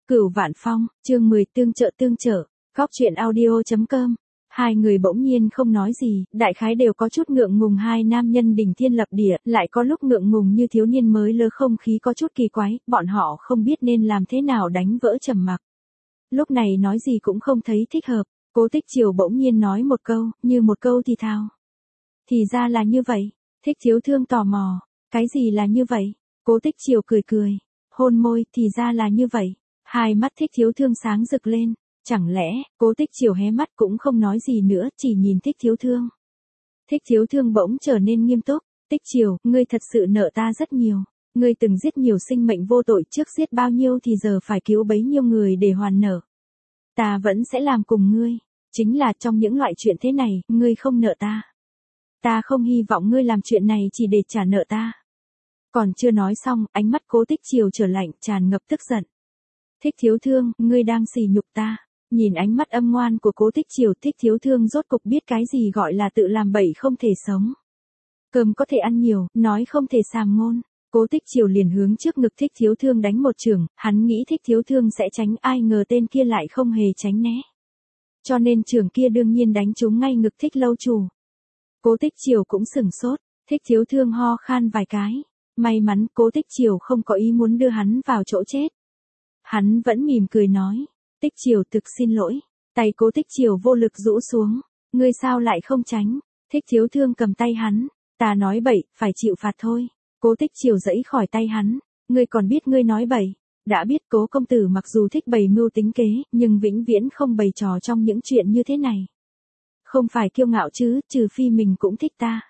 Cửu Vạn Phong, chương 10 tương trợ, góc truyện audio.com. Hai người bỗng nhiên không nói gì, đại khái đều có chút ngượng ngùng. Hai nam nhân đỉnh thiên lập địa, lại có lúc ngượng ngùng như thiếu niên mới lơ, không khí có chút kỳ quái, bọn họ không biết nên làm thế nào đánh vỡ trầm mặc. Lúc này nói gì cũng không thấy thích hợp, Cố Tích Triều bỗng nhiên nói một câu, như một câu thì thào. Thì ra là như vậy, Thích Thiếu Thương tò mò, cái gì là như vậy? Cố Tích Triều cười cười, hôn môi, thì ra là như vậy. Hai mắt Thích Thiếu Thương sáng rực lên, chẳng lẽ, Cố Tích Triều hé mắt cũng không nói gì nữa, chỉ nhìn Thích Thiếu Thương. Thích Thiếu Thương bỗng trở nên nghiêm túc, Tích Triều, ngươi thật sự nợ ta rất nhiều. Ngươi từng giết nhiều sinh mệnh vô tội, trước giết bao nhiêu thì giờ phải cứu bấy nhiêu người để hoàn nợ. Ta vẫn sẽ làm cùng ngươi, chính là trong những loại chuyện thế này, ngươi không nợ ta. Ta không hy vọng ngươi làm chuyện này chỉ để trả nợ ta. Còn chưa nói xong, ánh mắt Cố Tích Triều trở lạnh, tràn ngập tức giận. Thích Thiếu Thương, ngươi đang sỉ nhục ta. Nhìn ánh mắt âm ngoan của Cố Tích Triều, Thích Thiếu Thương rốt cục biết cái gì gọi là tự làm bậy không thể sống. Cơm có thể ăn nhiều, nói không thể sàm ngôn. Cố Tích Triều liền hướng trước ngực Thích Thiếu Thương đánh một chưởng, hắn nghĩ Thích Thiếu Thương sẽ tránh, ai ngờ tên kia lại không hề tránh né. Cho nên chưởng kia đương nhiên đánh trúng ngay ngực Thích Lâu Chủ. Cố Tích Triều cũng sửng sốt, Thích Thiếu Thương ho khan vài cái. May mắn Cố Tích Triều không có ý muốn đưa hắn vào chỗ chết. Hắn vẫn mỉm cười nói, Tích Triều thực xin lỗi. Tay Cố Tích Triều vô lực rũ xuống, ngươi sao lại không tránh? Thích Thiếu Thương cầm tay hắn, ta nói bậy, phải chịu phạt thôi. Cố Tích Triều giãy khỏi tay hắn, ngươi còn biết ngươi nói bậy. Đã biết Cố công tử mặc dù thích bày mưu tính kế, nhưng vĩnh viễn không bày trò trong những chuyện như thế này. Không phải kiêu ngạo chứ, trừ phi mình cũng thích ta.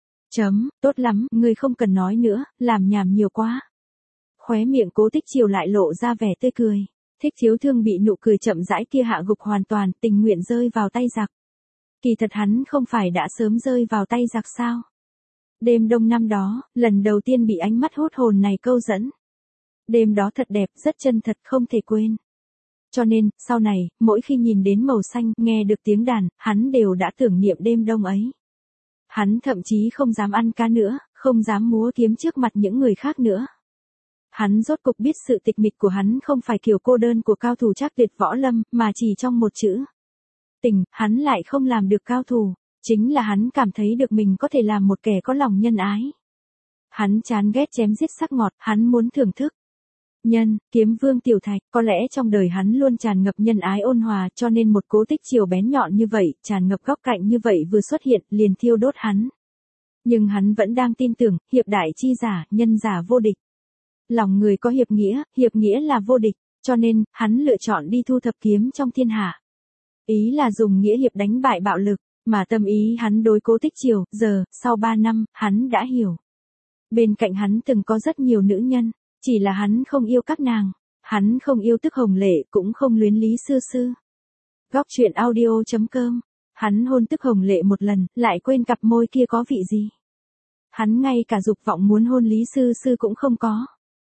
Tốt lắm, ngươi không cần nói nữa, làm nhảm nhiều quá. Khóe miệng Cố Tích Triều lại lộ ra vẻ tươi cười. Thích Thiếu Thương bị nụ cười chậm rãi kia hạ gục hoàn toàn, tình nguyện rơi vào tay giặc. Kỳ thật hắn không phải đã sớm rơi vào tay giặc sao? Đêm đông năm đó, lần đầu tiên bị ánh mắt hút hồn này câu dẫn. Đêm đó thật đẹp, rất chân thật, không thể quên. Cho nên, sau này, mỗi khi nhìn đến màu xanh, nghe được tiếng đàn, hắn đều đã tưởng niệm đêm đông ấy. Hắn thậm chí không dám ăn cá nữa, không dám múa kiếm trước mặt những người khác nữa. Hắn rốt cục biết sự tịch mịch của hắn không phải kiểu cô đơn của cao thủ Trác Tuyệt võ lâm, mà chỉ trong một chữ. Tình, hắn lại không làm được cao thủ, chính là hắn cảm thấy được mình có thể làm một kẻ có lòng nhân ái. Hắn chán ghét chém giết sắc ngọt, hắn muốn thưởng thức. Nhân, kiếm vương tiểu thạch, có lẽ trong đời hắn luôn tràn ngập nhân ái ôn hòa, cho nên một Cố Tích Triều bén nhọn như vậy, tràn ngập góc cạnh như vậy vừa xuất hiện, liền thiêu đốt hắn. Nhưng hắn vẫn đang tin tưởng, hiệp đại chi giả, nhân giả vô địch. Lòng người có hiệp nghĩa là vô địch, cho nên, hắn lựa chọn đi thu thập kiếm trong thiên hạ. Ý là dùng nghĩa hiệp đánh bại bạo lực, mà tâm ý hắn đối Cố Tích Triều, giờ, sau 3 năm, hắn đã hiểu. Bên cạnh hắn từng có rất nhiều nữ nhân, chỉ là hắn không yêu các nàng, hắn không yêu Tức Hồng Lệ, cũng không luyến Lý Sư Sư. Góc truyện audio.com, hắn hôn Tức Hồng Lệ một lần, lại quên cặp môi kia có vị gì. Hắn ngay cả dục vọng muốn hôn Lý Sư Sư cũng không có.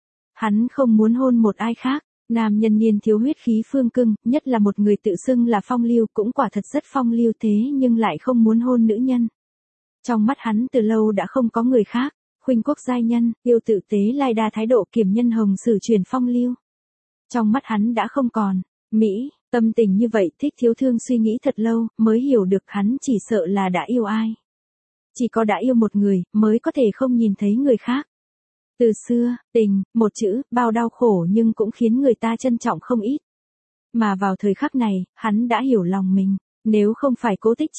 Hắn không muốn hôn một ai khác, nam nhân niên thiếu huyết khí phương cưng, nhất là một người tự xưng là phong lưu, cũng quả thật rất phong lưu thế nhưng lại không muốn hôn nữ nhân. Trong mắt hắn từ lâu đã không có người khác, khuynh quốc giai nhân, yêu tự tế lai đa thái độ kiểm nhân hồng sử truyền phong lưu. Trong mắt hắn đã không còn, Mỹ, tâm tình như vậy Thích Thiếu Thương suy nghĩ thật lâu, mới hiểu được hắn chỉ sợ là đã yêu ai. Chỉ có đã yêu một người, mới có thể không nhìn thấy người khác. Từ xưa, tình, một chữ, bao đau khổ nhưng cũng khiến người ta trân trọng không ít. Mà vào thời khắc này, hắn đã hiểu lòng mình, nếu không phải Cố Tích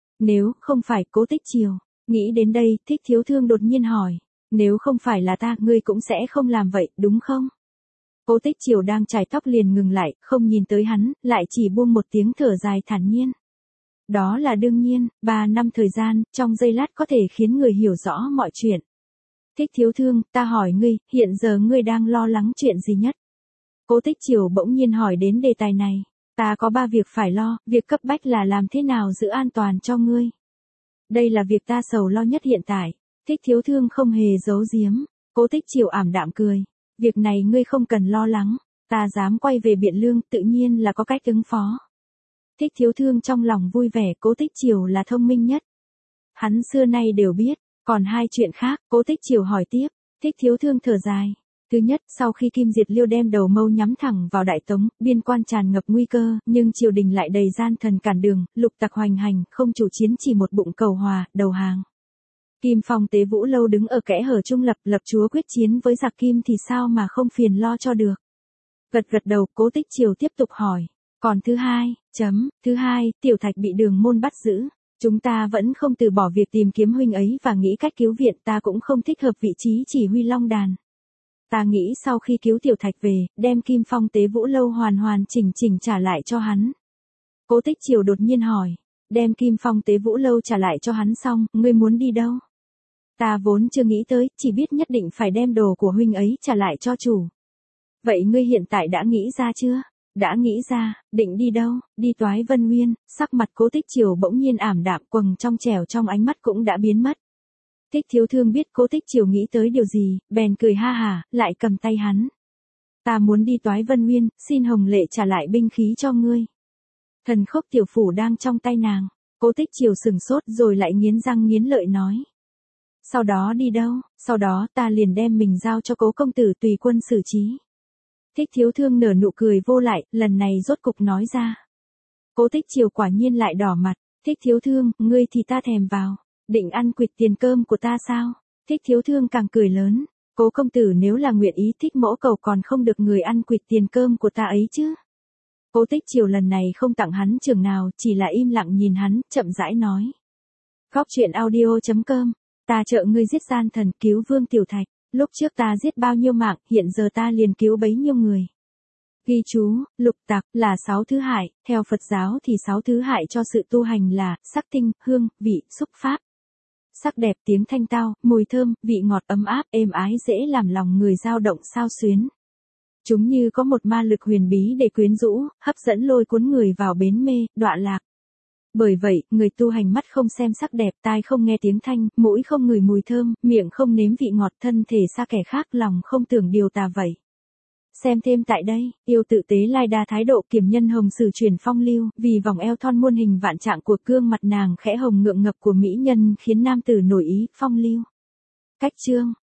Triều, nghĩ đến đây, Thích Thiếu Thương đột nhiên hỏi, nếu không phải là ta, ngươi cũng sẽ không làm vậy, đúng không? Cố Tích Triều đang chải tóc liền ngừng lại, không nhìn tới hắn, lại chỉ buông một tiếng thở dài thản nhiên. Đó là đương nhiên, 3 năm thời gian, trong giây lát có thể khiến người hiểu rõ mọi chuyện. Thích Thiếu Thương, ta hỏi ngươi, hiện giờ ngươi đang lo lắng chuyện gì nhất? Cố Tích Triều bỗng nhiên hỏi đến đề tài này. Ta có 3 việc phải lo, việc cấp bách là làm thế nào giữ an toàn cho ngươi. Đây là việc ta sầu lo nhất hiện tại. Thích Thiếu Thương không hề giấu giếm. Cố Tích Triều ảm đạm cười. Việc này ngươi không cần lo lắng. Ta dám quay về Biện Lương, tự nhiên là có cách ứng phó. Thích Thiếu Thương trong lòng vui vẻ, Cố Tích Triều là thông minh nhất. Hắn xưa nay đều biết. Còn 2 chuyện khác, Cố Tích Triều hỏi tiếp. Thích Thiếu Thương thở dài. Thứ nhất, sau khi Kim Diệt Liêu đem đầu mâu nhắm thẳng vào Đại Tống, biên quan tràn ngập nguy cơ, nhưng triều đình lại đầy gian thần cản đường, lục tặc hoành hành, không chủ chiến chỉ một bụng cầu hòa, đầu hàng. Kim Phong Tế Vũ Lâu đứng ở kẽ hở trung lập chúa quyết chiến với giặc Kim thì sao mà không phiền lo cho được. Gật đầu, Cố Tích Triều tiếp tục hỏi. Còn thứ hai, Tiểu Thạch bị Đường Môn bắt giữ. Chúng ta vẫn không từ bỏ việc tìm kiếm huynh ấy và nghĩ cách cứu viện, ta cũng không thích hợp vị trí chỉ huy Long Đàn. Ta nghĩ sau khi cứu Tiểu Thạch về, đem Kim Phong Tế Vũ Lâu hoàn chỉnh trả lại cho hắn. Cố Tích Triều đột nhiên hỏi. Đem Kim Phong Tế Vũ Lâu trả lại cho hắn xong, ngươi muốn đi đâu? Ta vốn chưa nghĩ tới, chỉ biết nhất định phải đem đồ của huynh ấy trả lại cho chủ. Vậy ngươi hiện tại đã nghĩ ra chưa? Đã nghĩ ra, định đi đâu? Đi Toái Vân Nguyên. Sắc mặt Cố Tích Triều bỗng nhiên ảm đạm, quầng trong trẻo trong ánh mắt cũng đã biến mất. Thích Thiếu Thương biết Cố Tích Triều nghĩ tới điều gì, bèn cười ha hả, lại cầm tay hắn. Ta muốn đi Toái Vân Nguyên, xin Hồng Lệ trả lại binh khí cho ngươi. Thần Khốc Tiểu Phủ đang trong tay nàng. Cố Tích Triều sừng sốt rồi lại nghiến răng nghiến lợi nói. Sau đó đi đâu? Sau đó ta liền đem mình giao cho Cố công tử tùy quân xử trí. Thích Thiếu Thương nở nụ cười vô lại, lần này rốt cục nói ra. Cố Tích Triều quả nhiên lại đỏ mặt. Thích Thiếu Thương, ngươi thì ta thèm vào. Định ăn quỵt tiền cơm của ta sao? Thích Thiếu Thương càng cười lớn. Cố công tử nếu là nguyện ý thích mỗ cầu còn không được người ăn quỵt tiền cơm của ta ấy chứ. Cố Tích Triều lần này không tặng hắn trường nào, chỉ là im lặng nhìn hắn, chậm rãi nói. Góc truyện audio.com. Ta trợ ngươi giết gian thần, cứu Vương Tiểu Thạch. Lúc trước ta giết bao nhiêu mạng, hiện giờ ta liền cứu bấy nhiêu người. Ghi chú, lục tặc là 6 thứ hại, theo Phật giáo thì 6 thứ hại cho sự tu hành là sắc tinh, hương, vị, xúc pháp. Sắc đẹp, tiếng thanh tao, mùi thơm, vị ngọt ấm áp, êm ái dễ làm lòng người dao động xao xuyến. Chúng như có một ma lực huyền bí để quyến rũ, hấp dẫn lôi cuốn người vào bến mê, đọa lạc. Bởi vậy, người tu hành mắt không xem sắc đẹp, tai không nghe tiếng thanh, mũi không ngửi mùi thơm, miệng không nếm vị ngọt, thân thể xa kẻ khác, lòng không tưởng điều tà vậy. Xem thêm tại đây, yêu tự tế lai đa thái độ kiểm nhân hồng sử chuyển phong lưu, vì vòng eo thon muôn hình vạn trạng của gương mặt nàng khẽ hồng ngượng ngập của mỹ nhân khiến nam tử nổi ý, phong lưu. Cách chương